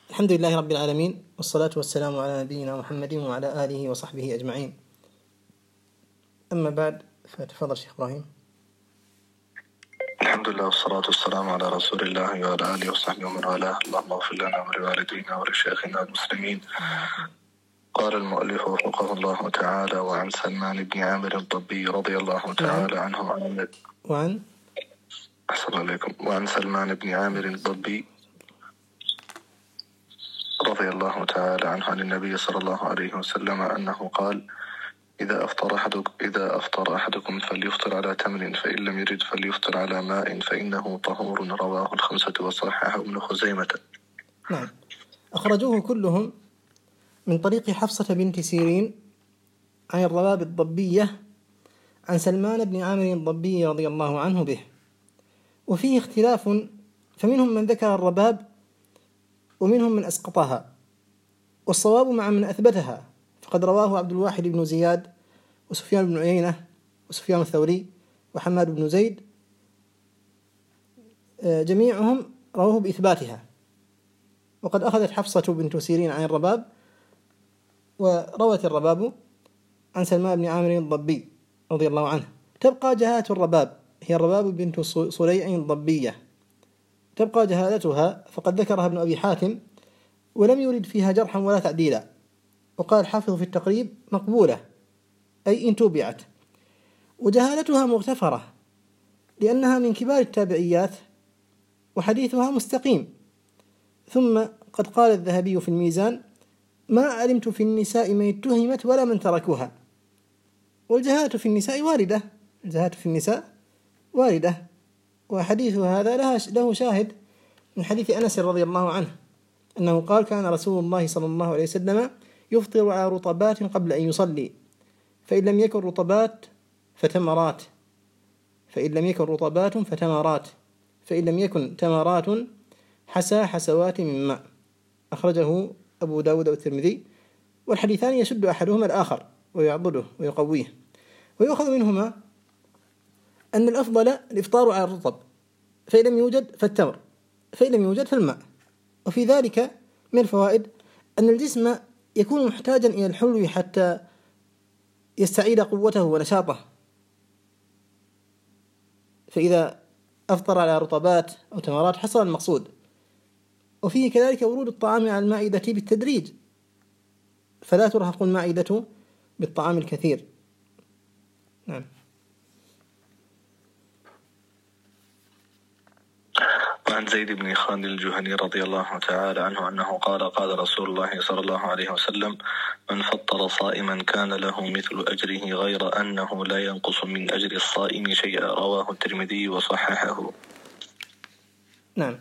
الحمد لله رب العالمين، والصلاة والسلام على نبينا محمد وعلى آله وصحبه أجمعين. أما بعد، فتفضل شيخ إبراهيم. الحمد لله والصلاة والسلام على رسول الله وعلى آله وصحبه ومن والاه. اللهم اغفر لنا ولوالدينا ولشيخنا المسلمين. قال المؤلف وفقه الله تعالى: وعن سلمان بن عامر الضبي رضي الله تعالى عنه وعن سلمان بن عامر الضبي رضي الله تعالى عنه عن النبي صلى الله عليه وسلم أنه قال: إذا أفطر أحدكم فليفطر على تمر، فإن لم يجد فليفطر على ماء فإنه طهور. رواه الخمسة وصححه ابن خزيمة. نعم، أخرجوه كلهم من طريق حفصة بنت سيرين عن الرباب الضبية عن سلمان بن عامر الضبي رضي الله عنه به، وفيه اختلاف، فمنهم من ذكر الرباب ومنهم من أسقطها، والصواب مع من أثبتها، فقد رواه عبد الواحد بن زياد وسفيان بن عيينة وسفيان الثوري وحماد بن زيد، جميعهم رواه بإثباتها. وقد أخذت حفصة بنت سيرين عن الرباب، وروت الرباب عن سلمان بن عامر الضبي رضي الله عنه. تبقى جهالة الرباب، هي الرباب بنت صليع الضبية، تبقى جهالتها، فقد ذكرها ابن أبي حاتم ولم يرد فيها جرحا ولا تعديلا، وقال الحافظ في التقريب: مقبولة، أي إن توبعت. وجهالتها مغتفرة لأنها من كبار التابعيات، وحديثها مستقيم. ثم قد قال الذهبي في الميزان: ما علمت في النساء من اتهمت ولا من تركوها. والجهالة في النساء واردة، الجهالة في النساء واردة، وحديث هذا له شاهد من حديث أنس رضي الله عنه أنه قال: كان رسول الله صلى الله عليه وسلم يفطر على رطبات قبل أن يصلي، فإن لم يكن رطبات فتمرات، فإن لم يكن تمرات حسى حسوات من ماء. أخرجه أبو داود والترمذي، والحديثان يشد أحدهما الآخر ويعضده ويقويه. ويؤخذ منهما أن الأفضل الإفطار على الرطب، فإن لم يوجد فالتمر، فإن لم يوجد فالماء. وفي ذلك من الفوائد أن الجسم يكون محتاجا إلى الحلو حتى يستعيد قوته ونشاطه، فإذا أفطر على رطبات أو تمرات حصل المقصود. وفيه كذلك ورود الطعام على المائدة بالتدريج، فلا ترهق المائدة بالطعام الكثير. نعم. وعن زيد بن خالد الجهني رضي الله تعالى عنه أنه قال: قال رسول الله صلى الله عليه وسلم: من فطر صائما كان له مثل أجره، غير أنه لا ينقص من أجر الصائم شيئا. رواه الترمذي وصححه. نعم،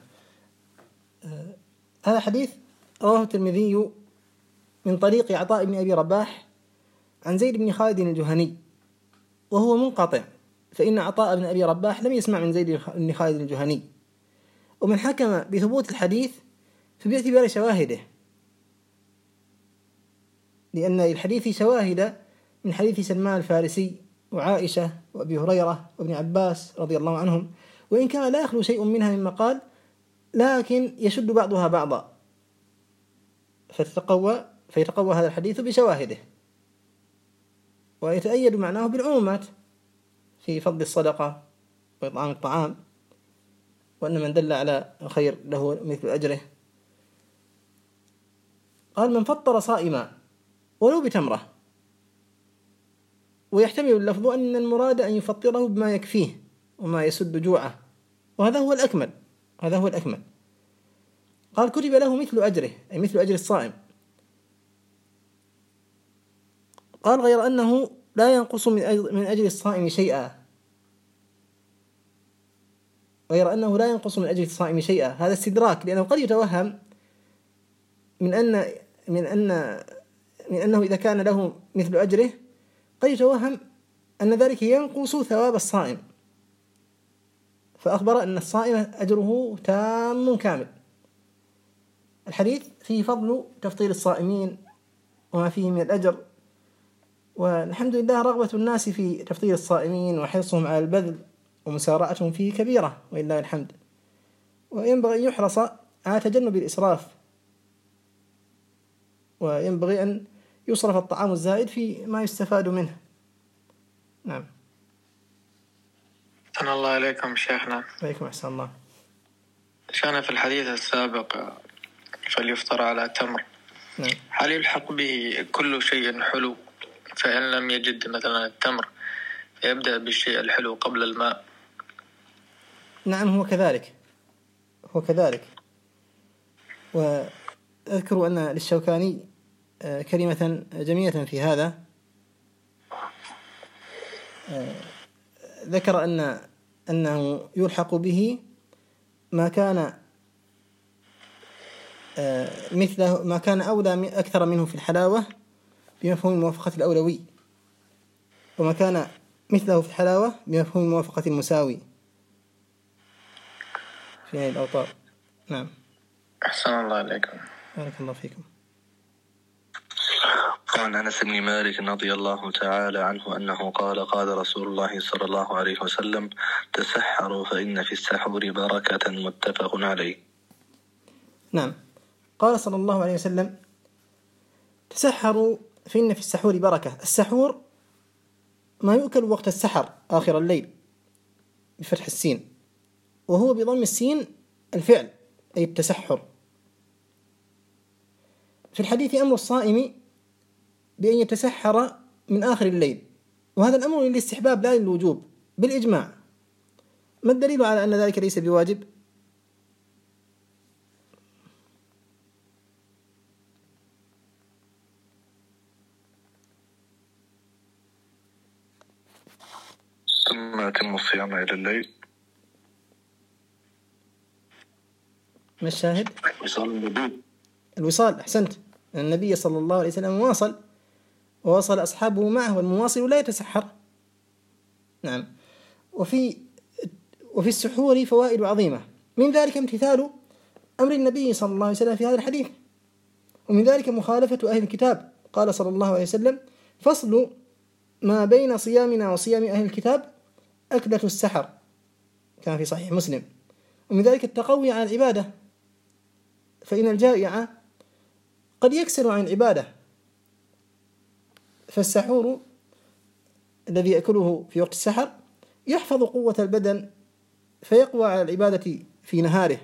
هذا حديث رواه الترمذي من طريق عطاء بن أبي رباح عن زيد بن خالد الجهني، وهو منقطع، فإن عطاء بن أبي رباح لم يسمع من زيد بن خالد الجهني. ومن حكم بثبوت الحديث فباعتبار شواهده، لأن الحديث شواهد من حديث سلمان الفارسي وعائشة وأبي هريرة وابن عباس رضي الله عنهم، وإن كان لا يخلو شيء منها مما قال، لكن يشد بعضها بعضا، فيتقوى هذا الحديث بشواهده، ويتأيد معناه بالعمومات في فضل الصدقة وإطعام الطعام، وأن من دل على الخير له مثل أجره. قال: من فطر صائما ولو بتمرة. ويحتمل اللفظ أن المراد أن يفطره بما يكفيه وما يسد جوعه، وهذا هو الأكمل. قال: كتب له مثل أجره، أي مثل أجر الصائم. قال: غير أنه لا ينقص من أجر الصائم شيئا، هذا استدراك، لأنه قد يتوهم من أنه إذا كان له مثل أجره قد يتوهم أن ذلك ينقص ثواب الصائم، فأخبر أن الصائم أجره تام كامل. الحديث فيه فضل تفطير الصائمين وما فيه من الأجر، والحمد لله رغبة الناس في تفطير الصائمين وحرصهم على البذل ومسارعتهم فيه كبيرة، ولله الحمد. وينبغي أن يحرص على تجنب الإسراف وينبغي أن يصرف الطعام الزائد في ما يستفاد منه. نعم. أحسن الله عليكم شيخنا. عليكم أحسن الله. شيخنا في الحديث السابق فليفطر على تمر. نعم. هل يلحق به كل شيء حلو فإن لم يجد مثلا التمر فيبدأ بالشيء الحلو قبل الماء؟ نعم، هو كذلك. وأذكر أن للشوكاني كلمة جميلة في هذا، ذكر أنه يلحق به ما كان مثله، ما كان أولى أكثر منه في الحلاوة بمفهوم الموافقة الأولوي، وما كان مثله في الحلاوة بمفهوم الموافقة المساوي في هذه الأوطار. نعم. أحسن الله عليكم. بارك الله فيكم. وعن أنس بن مالك رضي الله تعالى عنه أنه قال قال رسول الله صلى الله عليه وسلم: تسحروا فإن في السحور بركة. متفق عليه. نعم، قال صلى الله عليه وسلم: تسحروا فإن في السحور بركة. السحور ما يؤكل وقت السحر آخر الليل بفتح السين، وهو بضم السين الفعل أي التسحر. في الحديث أمر الصائم بأن يتسحر من آخر الليل، وهذا الأمر للاستحباب لا للوجوب بالإجماع. ما الدليل على أن ذلك ليس بواجب؟ ثم أتم الصيام إلى الليل. ما الشاهد؟ وصال النبي. الوصال، أحسنت. النبي صلى الله عليه وسلم واصل ووصل أصحابه معه، والمواصل لا يتسحر. نعم. وفي السحور فوائد عظيمة، من ذلك امتثال أمر النبي صلى الله عليه وسلم في هذا الحديث، ومن ذلك مخالفة أهل الكتاب. قال صلى الله عليه وسلم: فصل ما بين صيامنا وصيام أهل الكتاب أكلة السحر، كان في صحيح مسلم. ومن ذلك التقوي على العبادة، فإن الجائع قد يكسر عن العبادة، فالسحور الذي يأكله في وقت السحر يحفظ قوة البدن فيقوى على العبادة في نهاره.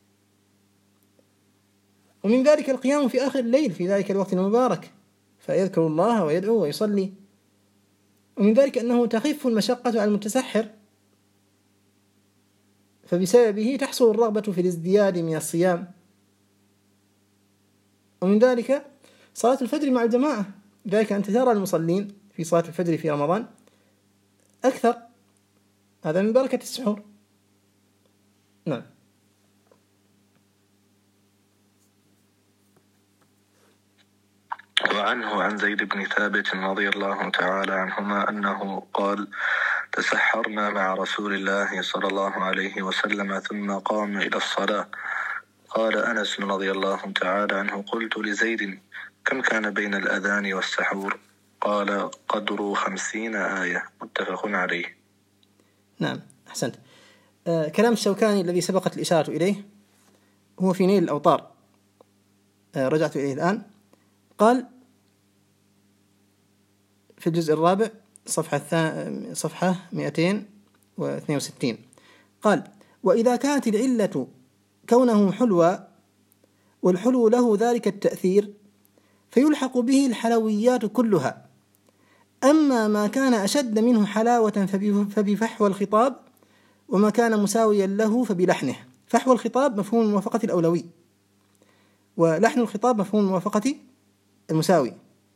ومن ذلك القيام في آخر الليل في ذلك الوقت المبارك فيذكر الله ويدعو ويصلي. ومن ذلك أنه تخف المشقة على المتسحر، فبسببه تحصل الرغبة في الازدياد من الصيام. ومن ذلك صلاة الفجر مع الجماعة، ذلك أن ترى المصلين في صلاة الفجر في رمضان أكثر، هذا من بركة السحور. نعم. وعنه عن زيد بن ثابت رضي الله تعالى عنهما أنه قال: تسحرنا مع رسول الله صلى الله عليه وسلم ثم قام إلى الصلاة. قال أنس رضي الله تعالى عنه: قلت لزيد: كم كان بين الأذان والسحور؟ قال: قدر 50 آية. متفق عليه. نعم، أحسنت. كلام الشوكاني الذي سبقت الإشارة إليه هو في نيل الأوطار، رجعت إليه الآن. قال في الجزء الرابع صفحة 262، قال: وإذا كانت العلة كونه حلوى، والحلو له ذلك التأثير، فيلحق به الحلويات كلها. أما ما كان أشد منه حلاوة فبفحوى الخطاب، وما كان مساويا له فبلحنه. فحوى الخطاب مفهوم الموافقة الأولوي، ولحن الخطاب مفهوم الموافقة المساوي،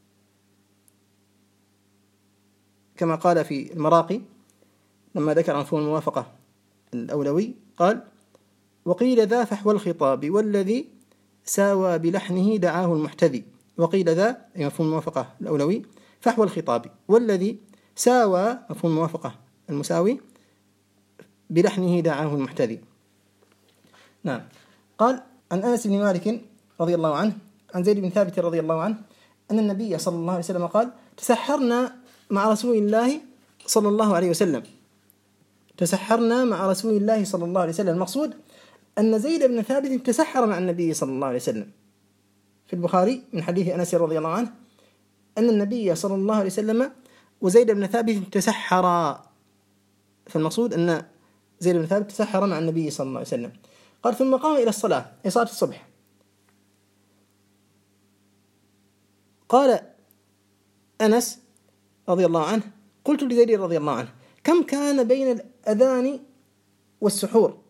كما قال في المراقي لما ذكر مفهوم الموافقة الأولوي قال: وقيل ذا فحوى الخطاب والذي ساوى بلحنه دعاه المحتذي. وقيل ذا مفهوم الموافقة الأولوي فحوى الخطاب، والذي ساوى مفهوم الموافقة المساوي بلحنه دعاه المحتذي. نعم. قال عن أنس بن مالك رضي الله عنه عن زيد بن ثابت رضي الله عنه أن النبي صلى الله عليه وسلم قال: تسحرنا مع رسول الله صلى الله عليه وسلم. تسحرنا مع رسول الله صلى الله عليه وسلم، المقصود أن زيد بن ثابت تسحر مع النبي صلى الله عليه وسلم، في البخاري من حديث أنس رضي الله عنه أن النبي صلى الله عليه وسلم وزيد بن ثابت تسحرا، فالمقصود أن زيد بن ثابت تسحر مع النبي صلى الله عليه وسلم. قال ثم قام إلى الصلاة، أي صلاة الصبح. قال أنس رضي الله عنه قلت لزيد رضي الله عنه كم كان بين الأذان والسحور؟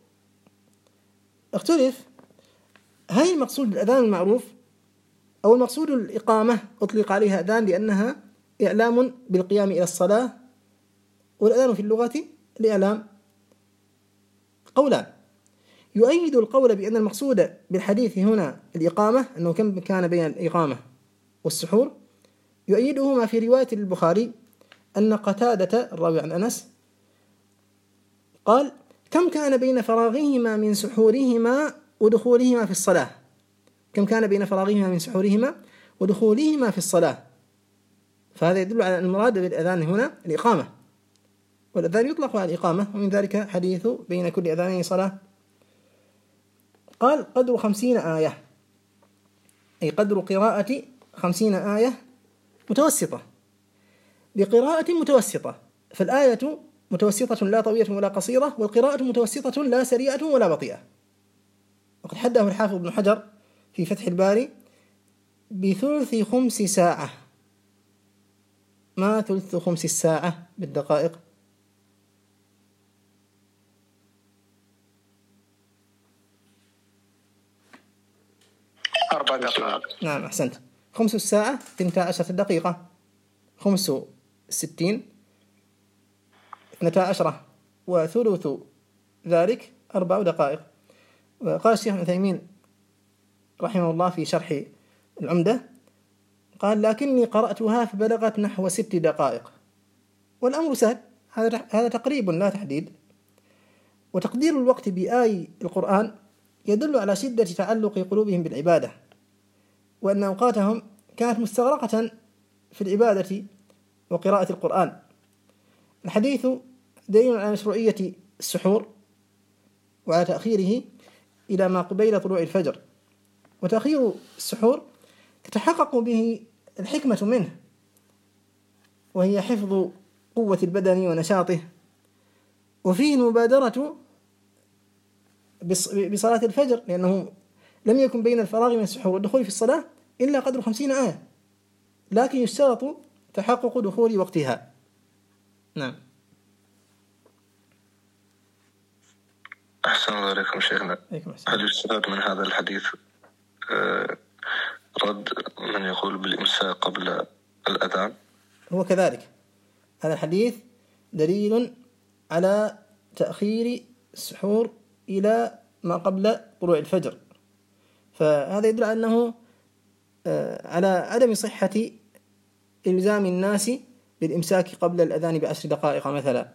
اختلف هل المقصود بالأذان المعروف أو المقصود الإقامة أطلق عليها أذان لأنها إعلام بالقيام إلى الصلاة، والأذان في اللغة الإعلام. قولان، يؤيد القول بأن المقصود بالحديث هنا الإقامة، أنه كم كان بين الإقامة والسحور، يؤيده ما في رواية البخاري أن قتادة الراوي عن أنس قال كم كان بين فراغهما من سحورهما ودخولهما في الصلاة، كم كان بين فراغهما من سحورهما ودخولهما في الصلاة. فهذا يدل على أن المراد بالأذان هنا الإقامة، والأذان يطلق على الإقامة، ومن ذلك حديث بين كل أذانين صلاة. قال قدر 50 آية، أي قدر قراءة 50 آية متوسطة، بقراءة متوسطة، فالآية متوسطة لا طويلة ولا قصيرة، والقراءة متوسطة لا سريعة ولا بطيئة. وقد حده الحافظ ابن حجر في فتح الباري بثلث 5 ساعة. ما ثلث 5 الساعة بالدقائق؟ 4 دقائق. نعم أحسنت. 5 الساعة 12 دقيقة، 5 60 12 وثلث ذلك 4 دقائق. وقال الشيخ ابن عثيمين رحمه الله في شرح العمدة قال لكني قرأتها فبلغت نحو 6 دقائق، والأمر سهل، هذا تقريب لا تحديد. وتقدير الوقت بآي القرآن يدل على شدة تعلق قلوبهم بالعبادة، وأن أوقاتهم كانت مستغرقة في العبادة وقراءة القرآن. الحديث دليل على مشروعية السحور وعلى تأخيره إلى ما قبيل طلوع الفجر، وتأخير السحور تتحقق به الحكمة منه، وهي حفظ قوة البدن ونشاطه، وفيه المبادرة بصلاة الفجر، لأنه لم يكن بين الفراغ من السحور والدخول في الصلاة إلا قدر 50 آية، لكن يشترط تحقق دخول وقتها. نعم. أحسن الله عليكم شيخنا. هل يستفاد من هذا الحديث رد من يقول بالإمساك قبل الأذان؟ هو كذلك، هذا الحديث دليل على تأخير السحور إلى ما قبل طلوع الفجر، فهذا يدل على أنه على عدم صحة إلزام الناس بالإمساك قبل الأذان ب10 دقائق مثلا.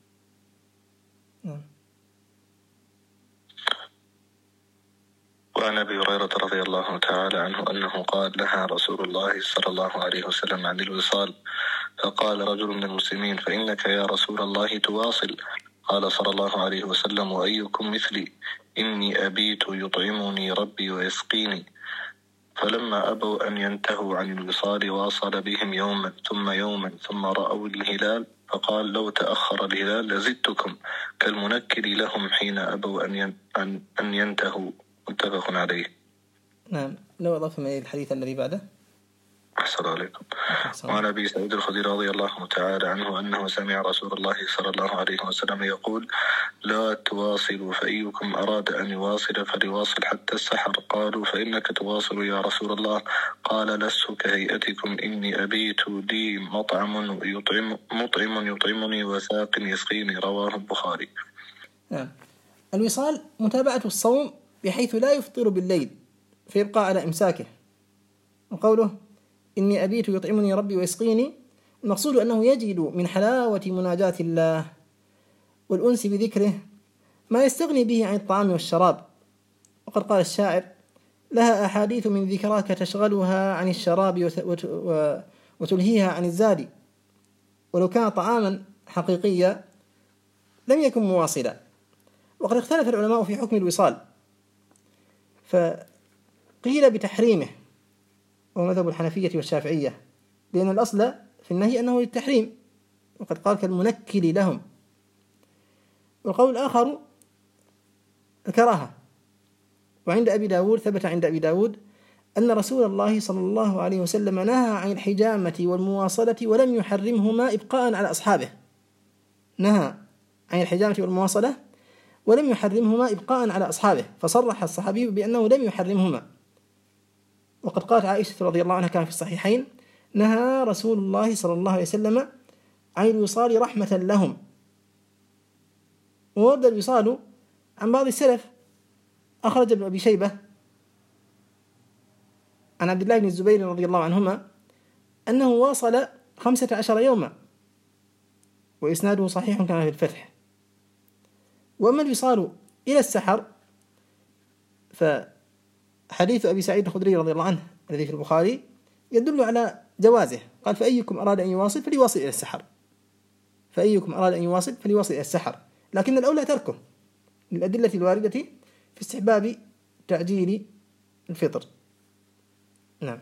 وعن أبي هريرة رضي الله تعالى عنه أنه قال نهى رسول الله صلى الله عليه وسلم عن الوصال، فقال رجل من المسلمين فإنك يا رسول الله تواصل، قال صلى الله عليه وسلم وأيكم مثلي إني أبيت يطعمني ربي ويسقيني. فلما أبوا أن ينتهوا عن الوصال واصل بهم يوما ثم يوما ثم رأوا الهلال، فقال لو تأخر الهلال لزدتكم، كالمنكر لهم حين أبوا أن ينتهوا. متفق عليه. نعم. لو أضفنا إلى الحديث الذي بعده. أحسن عليكم. وعن أبي سعيد الخدري رضي الله تعالى عنه أنه سمع رسول الله صلى الله عليه وسلم يقول لا تواصلوا، فأيكم أراد أن يواصل فليواصل حتى السحر. قالوا فإنك تواصل يا رسول الله، قال لست كهيئتكم إني أبيت لي مطعم يطعمني وساق يسقيني. رواه البخاري. نعم. الوصال متابعة الصوم بحيث لا يفطر بالليل فيبقى على إمساكه. وقوله إني أبيت يطعمني ربي ويسقيني، المقصود أنه يجد من حلاوة مناجاة الله والأنس بذكره ما يستغني به عن الطعام والشراب. وقد قال الشاعر لها أحاديث من ذكراك تشغلها عن الشراب وتلهيها عن الزاد، ولو كان طعاما حقيقيا لم يكن مواصلا. وقد اختلف العلماء في حكم الوصال، فقيل بتحريمه ومذهب الحنفية والشافعية، لأن الأصل في النهي أنه للتحريم، وقد قال كالمنكل لهم. والقول الآخر الكراهة. وعند أبي داود ثبت عند أبي داود أن رسول الله صلى الله عليه وسلم نهى عن الحجامة والمواصلة ولم يحرمهما إبقاء على أصحابه. نهى عن الحجامة والمواصلة ولم يحرمهما إبقاء على أصحابه، فصرح الصحابي بأنه لم يحرمهما. وقد قالت عائشة رضي الله عنها كان في الصحيحين: نهى رسول الله صلى الله عليه وسلم عن الوصال رحمة لهم. وورد الوصال عن بعض السلف. أخرج ابن أبي شيبة عن عبد الله بن الزبير رضي الله عنهما أنه واصل 15 يوما، وإسناده صحيح كما في الفتح. وأما الوصال إلى السحر فحديث أبي سعيد الخدري رضي الله عنه الذي في البخاري يدل على جوازه. قال: فأيكم أراد أن يواصل فليواصل إلى السحر، فأيكم أراد أن يواصل فليواصل إلى السحر، لكن الأولى تركه للأدلة الواردة في استحباب تعجيل الفطر. نعم.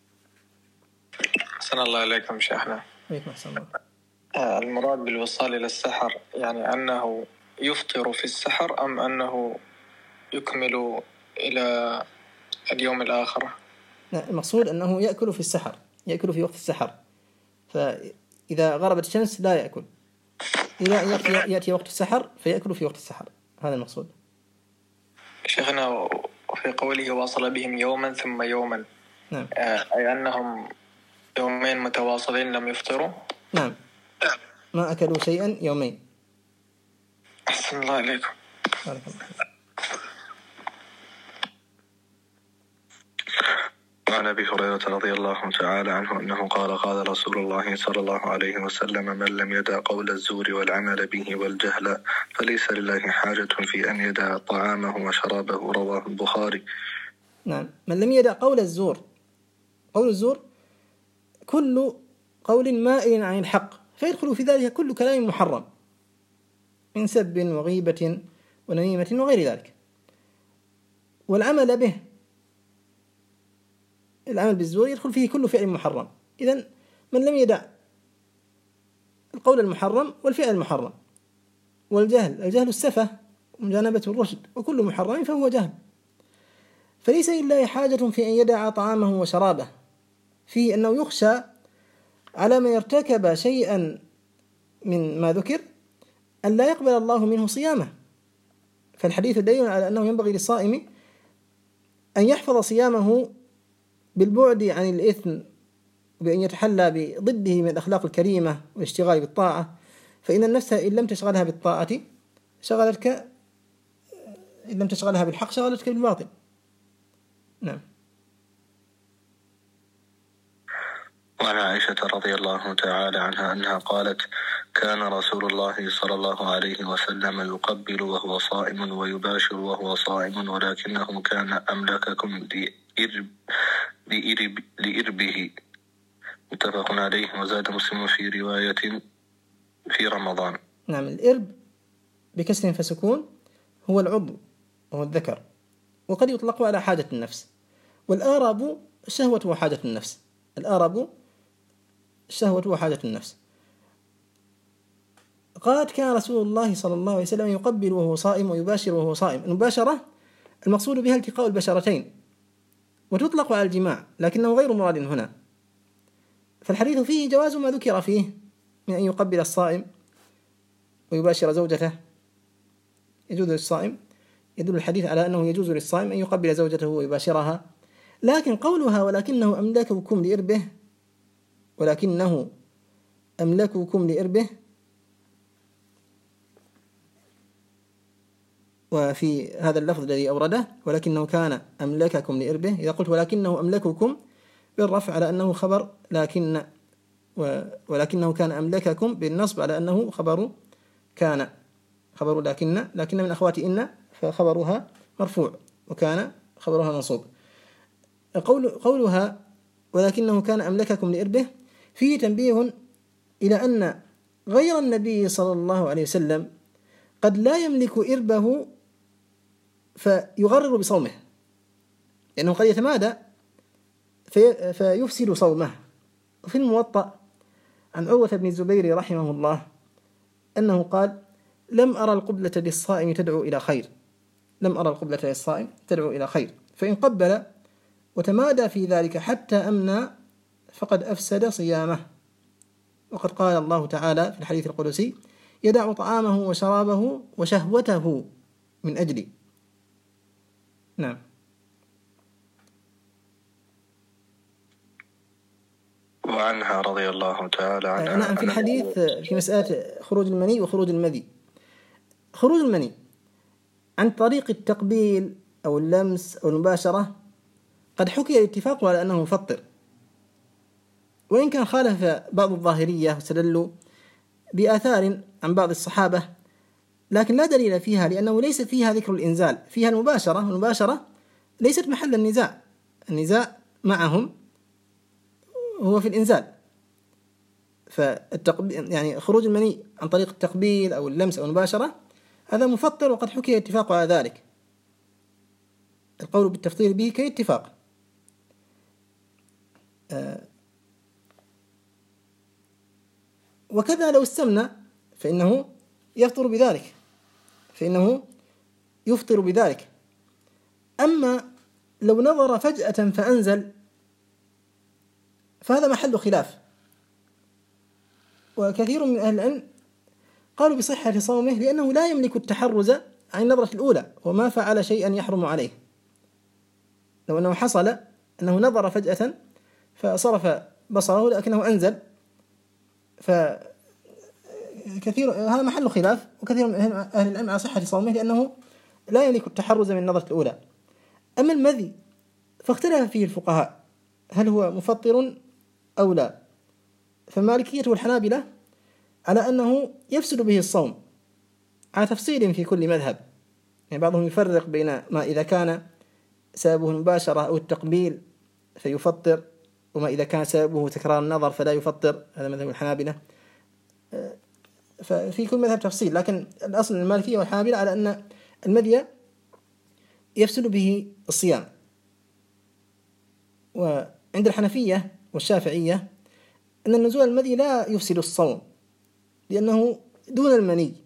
أحسن الله إليكم شيخنا. عليكم السلام. المراد بالوصال إلى السحر يعني أنه يفطر في السحر أم أنه يكمل إلى اليوم الآخر؟ لا، المقصود أنه يأكل في السحر، يأكل في وقت السحر، فإذا غربت الشمس لا يأكل، إذا يأتي وقت السحر فيأكل في وقت السحر، هذا المقصود. شيخنا، في قوله واصل بهم يوما ثم يوما، نعم، أي أنهم يومين متواصلين لم يفطروا؟ نعم، ما أكلوا شيئا يومين. أحسن الله إليكم. وعن أبي هريرة رضي الله تعالى عنه أنه قال: قال رسول الله صلى الله عليه وسلم: من لم يدع قول الزور والعمل به والجهل فليس لله حاجة في أن يدع طعامه وشرابه. رواه البخاري. نعم، من لم يدع قول الزور. قول الزور كل قول مائل عن الحق، فيدخل في ذلك كل كلام محرم من سب وغيبة ونميمة وغير ذلك. والعمل به، العمل بالزور يدخل فيه كل فعل محرم. إذن من لم يدع القول المحرم والفعل المحرم والجهل، الجهل السفة ومجانبة الرشد، وكل محرم فهو جهل، فليس لله حاجة في أن يدع طعامه وشرابه، فيه أنه يخشى على من يرتكب شيئا من ما ذكر أن لا يقبل الله منه صيامه. فالحديث دليل على أنه ينبغي للصائم أن يحفظ صيامه بالبعد عن الإثم، بأن يتحلى بضده من الأخلاق الكريمة والاشتغال بالطاعة، فإن النفس إن لم تشغلها بالطاعة شغلتك، إن لم تشغلها بالحق شغلتك بالباطل. نعم. وعن عائشة رضي الله تعالى عنها أنها قالت: كان رسول الله صلى الله عليه وسلم يقبل وهو صائم ويباشر وهو صائم، ولكنه كان أملككم لإربه. متفق عليه. وزاد مسلم في رواية: في رمضان. نعم، الإرب بكسر فسكون هو العضو وهو الذكر، وقد يطلق على حاجة النفس. والآرب الشهوة وحاجة النفس، الآرب الشهوة وحاجة النفس. قالت: كان رسول الله صلى الله عليه وسلم يقبل وهو صائم ويباشر وهو صائم. المباشرة المقصود بها التقاء البشرتين، وتطلق على الجماع، لكنه غير مراد هنا. فالحديث فيه جواز ما ذكر فيه من أن يقبل الصائم ويباشر زوجته، يجوز للصائم، يدل الحديث على أنه يجوز للصائم أن يقبل زوجته ويباشرها. لكن قولها ولكنه أملككم لإربه، ولكنه أملككم لإربه، وفي هذا اللفظ الذي أورده ولكنه كان أملككم لإربه، إذا قلت ولكنه أملككم بالرفع على أنه خبر لكن، ولكنه كان أملككم بالنصب على أنه خبر كان، خبر لكن من أخوات إن فخبرها مرفوع وكان خبرها منصوب. قولها ولكنه كان أملككم لإربه فيه تنبيه إلى أن غير النبي صلى الله عليه وسلم قد لا يملك إربه فيغرر بصومه، لأنه قد يتمادى فيفسد صومه. وفي الموطأ عن عروة بن الزبير رحمه الله أنه قال: لم أرى القبلة للصائم تدعو إلى خير، لم أرى القبلة للصائم تدعو إلى خير، فإن قبل وتمادى في ذلك حتى أمنى فقد أفسد صيامه. وقد قال الله تعالى في الحديث القدسي: يدع طعامه وشرابه وشهوته من أجلي. نعم. وعنها رضي الله تعالى عنها. نعم. في الحديث في مسألة خروج المني وخروج المذي، خروج المني عن طريق التقبيل أو اللمس أو المباشرة قد حكي الاتفاق على أنه مفطر، وإن كان خالف بعض الظاهرية واستدلوا بآثار عن بعض الصحابة، لكن لا دليل فيها، لأنه ليس فيها ذكر الإنزال، فيها المباشرة، والمباشرة ليست محل النزاع، النزاع معهم هو في الإنزال. يعني خروج المني عن طريق التقبيل أو اللمس أو المباشرة هذا مفطر، وقد حكي الاتفاق على ذلك، القول بالتفطير به كاتفاق. وكذا لو استمنى فإنه يفطر بذلك، فإنه يفطر بذلك. أما لو نظر فجأة فأنزل فهذا محل خلاف، وكثير من أهل العلم قالوا بصحة صومه لأنه لا يملك التحرز عن النظرة الأولى، وما فعل شيئا يحرم عليه. لو أنه حصل أنه نظر فجأة فصرف بصره لكنه أنزل، فكثير هذا محل خلاف، وكثير من أهل العلم على صحة صومه لأنه لا يملك التحرز من النظرة الأولى. أما المذي فاختلف فيه الفقهاء هل هو مفطر أو لا، فالمالكية والحنابلة على أنه يفسد به الصوم على تفصيل في كل مذهب. يعني بعضهم يفرق بين ما إذا كان سببه المباشرة أو التقبيل فيفطر، وما إذا كان سببه تكرار النظر فلا يفطر، هذا مذهب الحنابلة. ففي كل مذهب تفصيل، لكن الأصل المالكية والحنابلة على أن المذي يفسد به الصيام. وعند الحنفية والشافعية أن النزول المذي لا يفسد الصوم لأنه دون المني،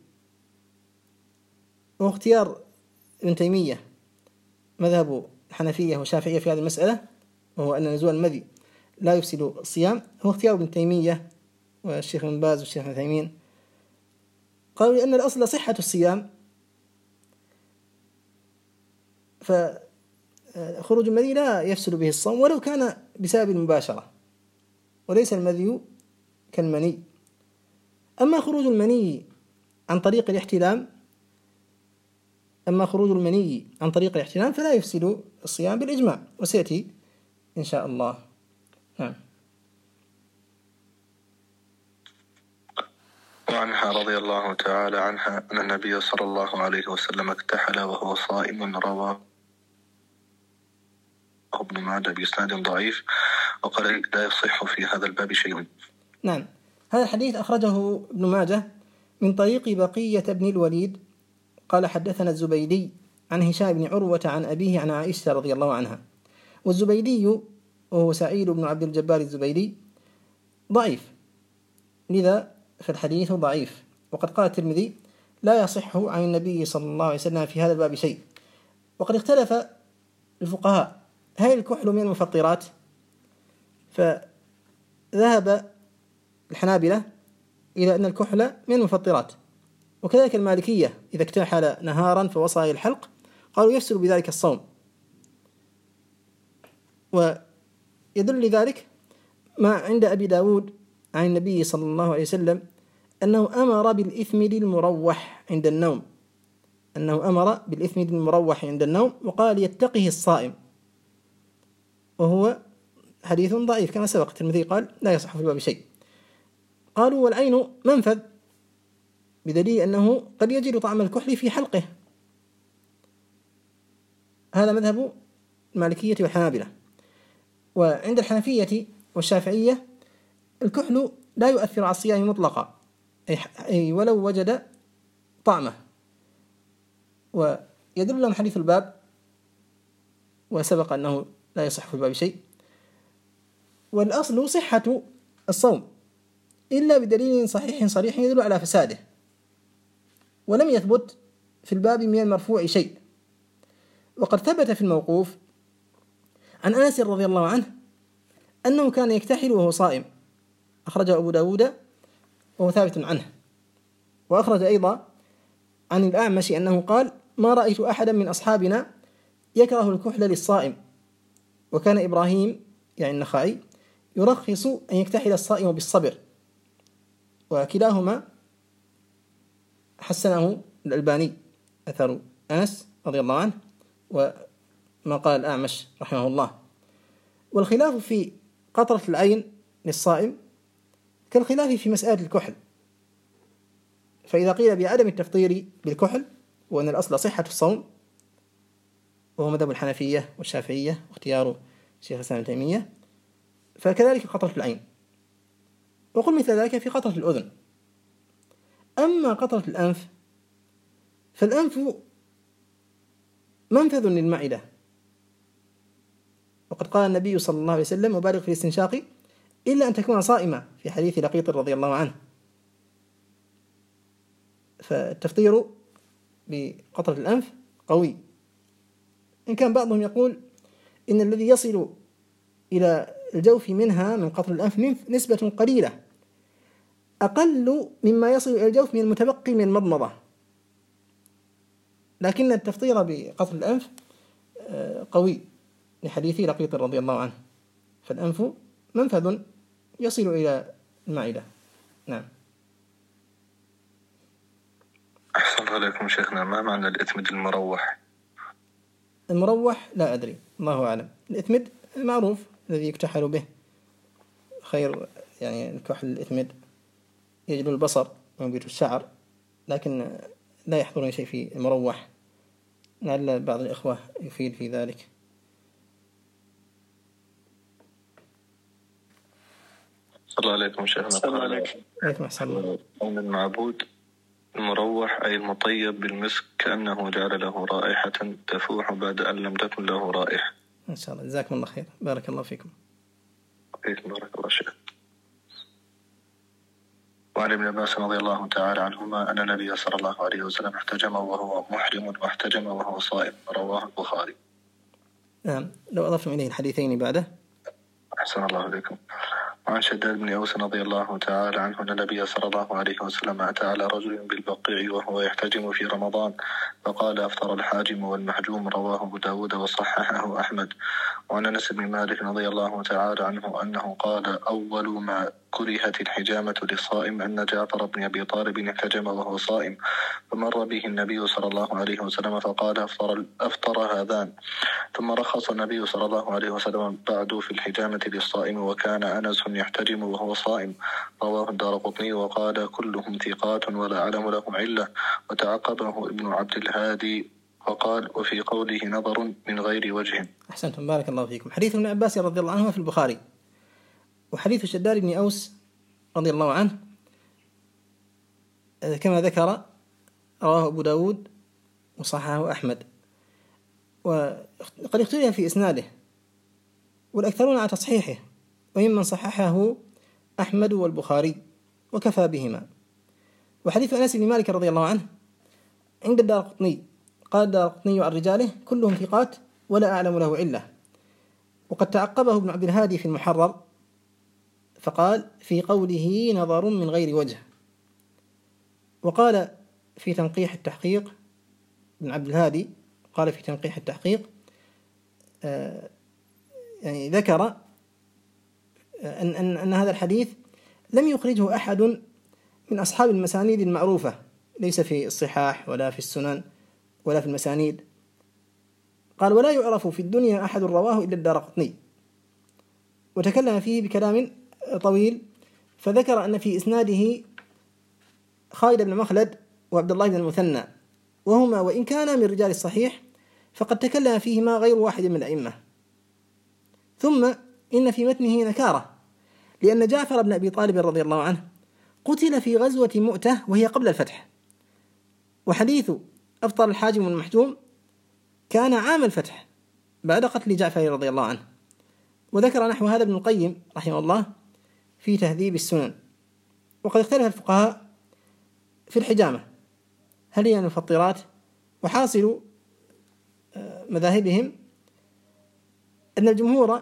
وهو اختيار ابن تيمية مذهب الحنفية والشافعية في هذه المسألة، وهو أن نزول المذي لا يفسد الصيام، هو اختيار ابن تيمية والشيخ ابن باز والشيخ ابن عثيمين. قالوا لأن الأصل صحة الصيام، فخروج المذي لا يفسد به الصوم ولو كان بسبب المباشرة، وليس المذي كالمني. أما خروج المني عن طريق الاحتلام فلا يفسد الصيام بالإجماع، وسيأتي إن شاء الله. نعم. وعنها رضي الله تعالى عنها أن النبي صلى الله عليه وسلم اكتحل وهو صائم، رواه ابن ماجه بإسناد ضعيف، وقال لا يصح في هذا الباب شيء. نعم. هذا الحديث أخرجه ابن ماجه من طريق بقية بن الوليد قال حدثنا الزبيدي عن هشام بن عروة عن أبيه عن عائشة رضي الله عنها. والزبيدي وهو سعيد بن عبد الجبار الزبيدي ضعيف، لذا فالحديث ضعيف. وقد قال الترمذي لا يصح عن النبي صلى الله عليه وسلم في هذا الباب شيء. وقد اختلف الفقهاء هل الكحل من المفطرات، فذهب الحنابلة إلى أن الكحل من المفطرات، وكذلك المالكية إذا اكتحل نهارا فوصل إلى الحلق قالوا يفسد بذلك الصوم. ويدل لذلك ما عند أبي داود عن النبي صلى الله عليه وسلم أنه أمر بالإثم المروح عند النوم، وقال يتقه الصائم، وهو حديث ضعيف كما سبق. الترمذي قال لا يصح في الباب شيء. قالوا والعين منفذ، بدليل أنه قد يجد طعم الكحل في حلقه. هذا مذهب المالكية والحنابلة. وعند الحنفية والشافعية الكحل لا يؤثر على الصيام مطلقا، أي ولو وجد طعمه. ويدل لهم حديث الباب، وسبق أنه لا يصح في الباب شيء. والأصل صحة الصوم إلا بدليل صحيح صريح يدل على فساده، ولم يثبت في الباب من المرفوع شيء. وقد ثبت في الموقوف عن أنس رضي الله عنه أنه كان يكتحل وهو صائم، أخرجه أبو داود وهو ثابت عنه. وأخرج أيضا عن الأعمش أنه قال: ما رأيت أحدا من أصحابنا يكره الكحل للصائم، وكان إبراهيم يعني النخعي يرخص أن يكتحل الصائم بالصبر. وكلاهما حسنه الألباني، أثر أنس رضي الله عنه وما قال الأعمش رحمه الله. والخلاف في قطرة العين للصائم كالخلاف في مسألة الكحل، فإذا قيل بعدم التفطير بالكحل وأن الأصل صحة الصوم، وهو مذهب الحنفية والشافعية واختيار شيخ الإسلام ابن تيمية، فكذلك قطرة العين. وقل مثل ذلك في قطرة الأذن. أما قطرة الأنف فالأنف منفذ للمعدة، وقد قال النبي صلى الله عليه وسلم: وبالغ في الاستنشاق إلا أن تكون صائمة، في حديث لقيط رضي الله عنه. فالتفطير بقطرة الأنف قوي، إن كان بعضهم يقول إن الذي يصل إلى الجوف منها من قطر الأنف نسبة قليلة، أقل مما يصل إلى الجوف من المتبقي من المضمضة، لكن التفطير بقطر الأنف قوي لحديث لقيط رضي الله عنه، فالأنف منفذ يصل إلى المعدة. نعم. أحسن عليكم شيخنا، ما معنى الإثمد المروح؟ المروح لا أدري، الله أعلم. الإثمد معروف الذي يكتحل به، خير يعني الكحل الإثمد يجلو البصر وينبت الشعر، لكن لا يحضرني شيء في المروح، لعل بعض الإخوة يفيد في ذلك. صلى الله عليكم شيخنا. صلى عليكم. عليكم السلام. قول المعبود المروح أي المطيب بالمسك، كأنه جعل له رائحة تفوح بعد أن لم تكن له رائحة. إن شاء الله، جزاكم الله خير، بارك الله فيكم. بارك الله شيخ. وعن ابن عباس رضي الله تعالى عنهما أن النبي صلى الله عليه وسلم احتجم وهو محرم واحتجم وهو صائم، رواه البخاري. نعم، لو أضفتم إليه الحديثين بعده. أحسن الله عليكم. وعن شداد بن أوس رضي الله تعالى عنه أن النبي صلى الله عليه وسلم أتى على رجل بالبقيع وهو يحتجم في رمضان، فقال: أفطر الحاجم والمحجوم، رواه أبو داود وصححه أحمد. وعن أنس بن مالك رضي الله تعالى عنه أنه قال: أول ما كرهت الحجامة للصائم أن جعفر بن أبي طالب احتجم وهو صائم، فمر به النبي صلى الله عليه وسلم فقال: أفطر هذان. ثم رخص النبي صلى الله عليه وسلم بعد في الحجامة للصائم، وكان أنس يحتجم وهو صائم، رواه الدارقطني وقال: كلهم ثقات ولا أعلم له علة. وتعقبه ابن عبد الهادي وقال: وفي قوله نظر من غير وجه. أحسنتم، بارك الله فيكم. حديث ابن عباس رضي الله عنه في البخاري، وحديث شداد بن أوس رضي الله عنه كما ذكر رواه أبو داود وصححه أحمد، وقد اختلف في إسناده والأكثرون على تصحيحه، وممن صححه أحمد والبخاري وكفى بهما. وحديث أنس بن مالك رضي الله عنه عند الدارقطني، قال الدارقطني عن رجاله: كلهم ثقات ولا أعلم له علة. وقد تعقبه ابن عبد الهادي في المحرر فقال: في قوله نظر من غير وجه. وقال في تنقيح التحقيق، ابن عبد الهادي قال في تنقيح التحقيق يعني ذكر أن هذا الحديث لم يخرجه أحد من أصحاب المسانيد المعروفة، ليس في الصحاح ولا في السنن ولا في المسانيد. قال: ولا يعرف في الدنيا أحد رواه إلا الدارقطني. وتكلم فيه بكلام طويل، فذكر أن في إسناده خالد بن مخلد وعبد الله بن المثنى، وهما وإن كانا من رجال الصحيح فقد تكلم فيهما غير واحد من الأئمة. ثم إن في متنه نكارة، لأن جعفر بن أبي طالب رضي الله عنه قتل في غزوة مؤتة وهي قبل الفتح، وحديث أفطر الحاجم والمحجوم كان عام الفتح بعد قتل جعفر رضي الله عنه، وذكر نحو هذا ابن القيم رحمه الله في تهذيب السنن. وقد اختلف الفقهاء في الحجامة هل هي من المفطرات، وحاصل مذاهبهم أن الجمهور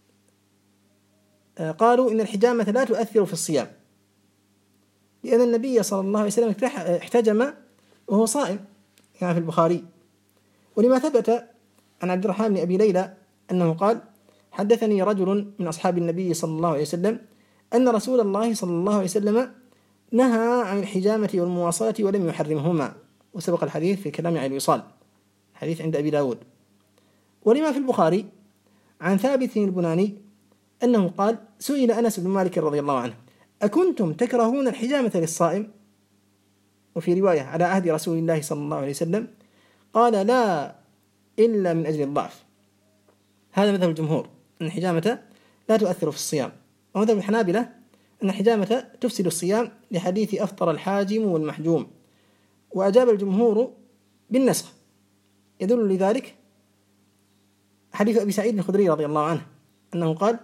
قالوا إن الحجامة لا تؤثر في الصيام، لأن النبي صلى الله عليه وسلم احتجم وهو صائم كما في البخاري، ولما ثبت عن عبد الرحمن بن أبي ليلى أنه قال: حدثني رجل من أصحاب النبي صلى الله عليه وسلم أن رسول الله صلى الله عليه وسلم نهى عن الحجامة والمواصلة ولم يحرمهما. وسبق الحديث في كلام عن الوصال، حديث عند أبي داود. ولما في البخاري عن ثابت البناني أنه قال: سئل أنس بن مالك رضي الله عنه: أكنتم تكرهون الحجامة للصائم؟ وفي رواية على عهد رسول الله صلى الله عليه وسلم قال: لا، إلا من أجل الضعف. هذا مذهب الجمهور أن الحجامة لا تؤثر في الصيام. ومذهب الحنابلة أن الحجامة تفسد الصيام لحديث أفطر الحاجم والمحجوم. وأجاب الجمهور بالنسخ، يدل لذلك حديث أبي سعيد الخدري رضي الله عنه أنه قال: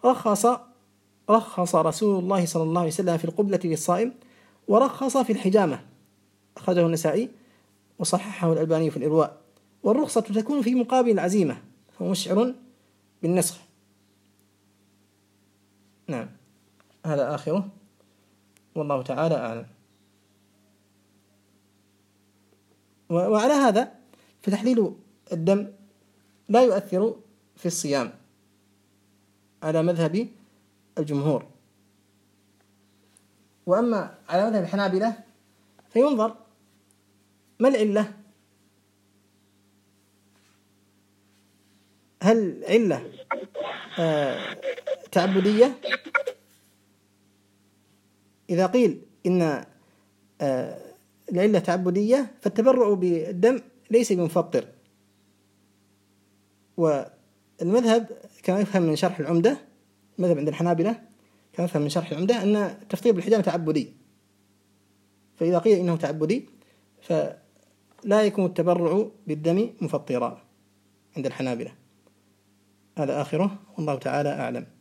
رخص رسول الله صلى الله عليه وسلم في القبلة للصائم ورخص في الحجامة، أخرجه النسائي وصححه الألباني في الإرواء. والرخصة تكون في مقابل العزيمة، فهو مشعر بالنسخ. نعم، هذا آخره، والله تعالى أعلم. وعلى هذا فتحليل الدم لا يؤثر في الصيام على مذهب الجمهور. وأما على مذهب الحنابلة فينظر ما العلة، هل علة تعبدية؟ إذا قيل إن العلة تعبدية فالتبرع بالدم ليس بمفطر. والمذهب كما يفهم من شرح العمدة، المذهب عند الحنابلة كما يفهم من شرح العمدة أن التفطير بالحجامة تعبدي، فإذا قيل إنه تعبدي فلا يكون التبرع بالدم مفطرا عند الحنابلة. هذا آخره، والله تعالى أعلم.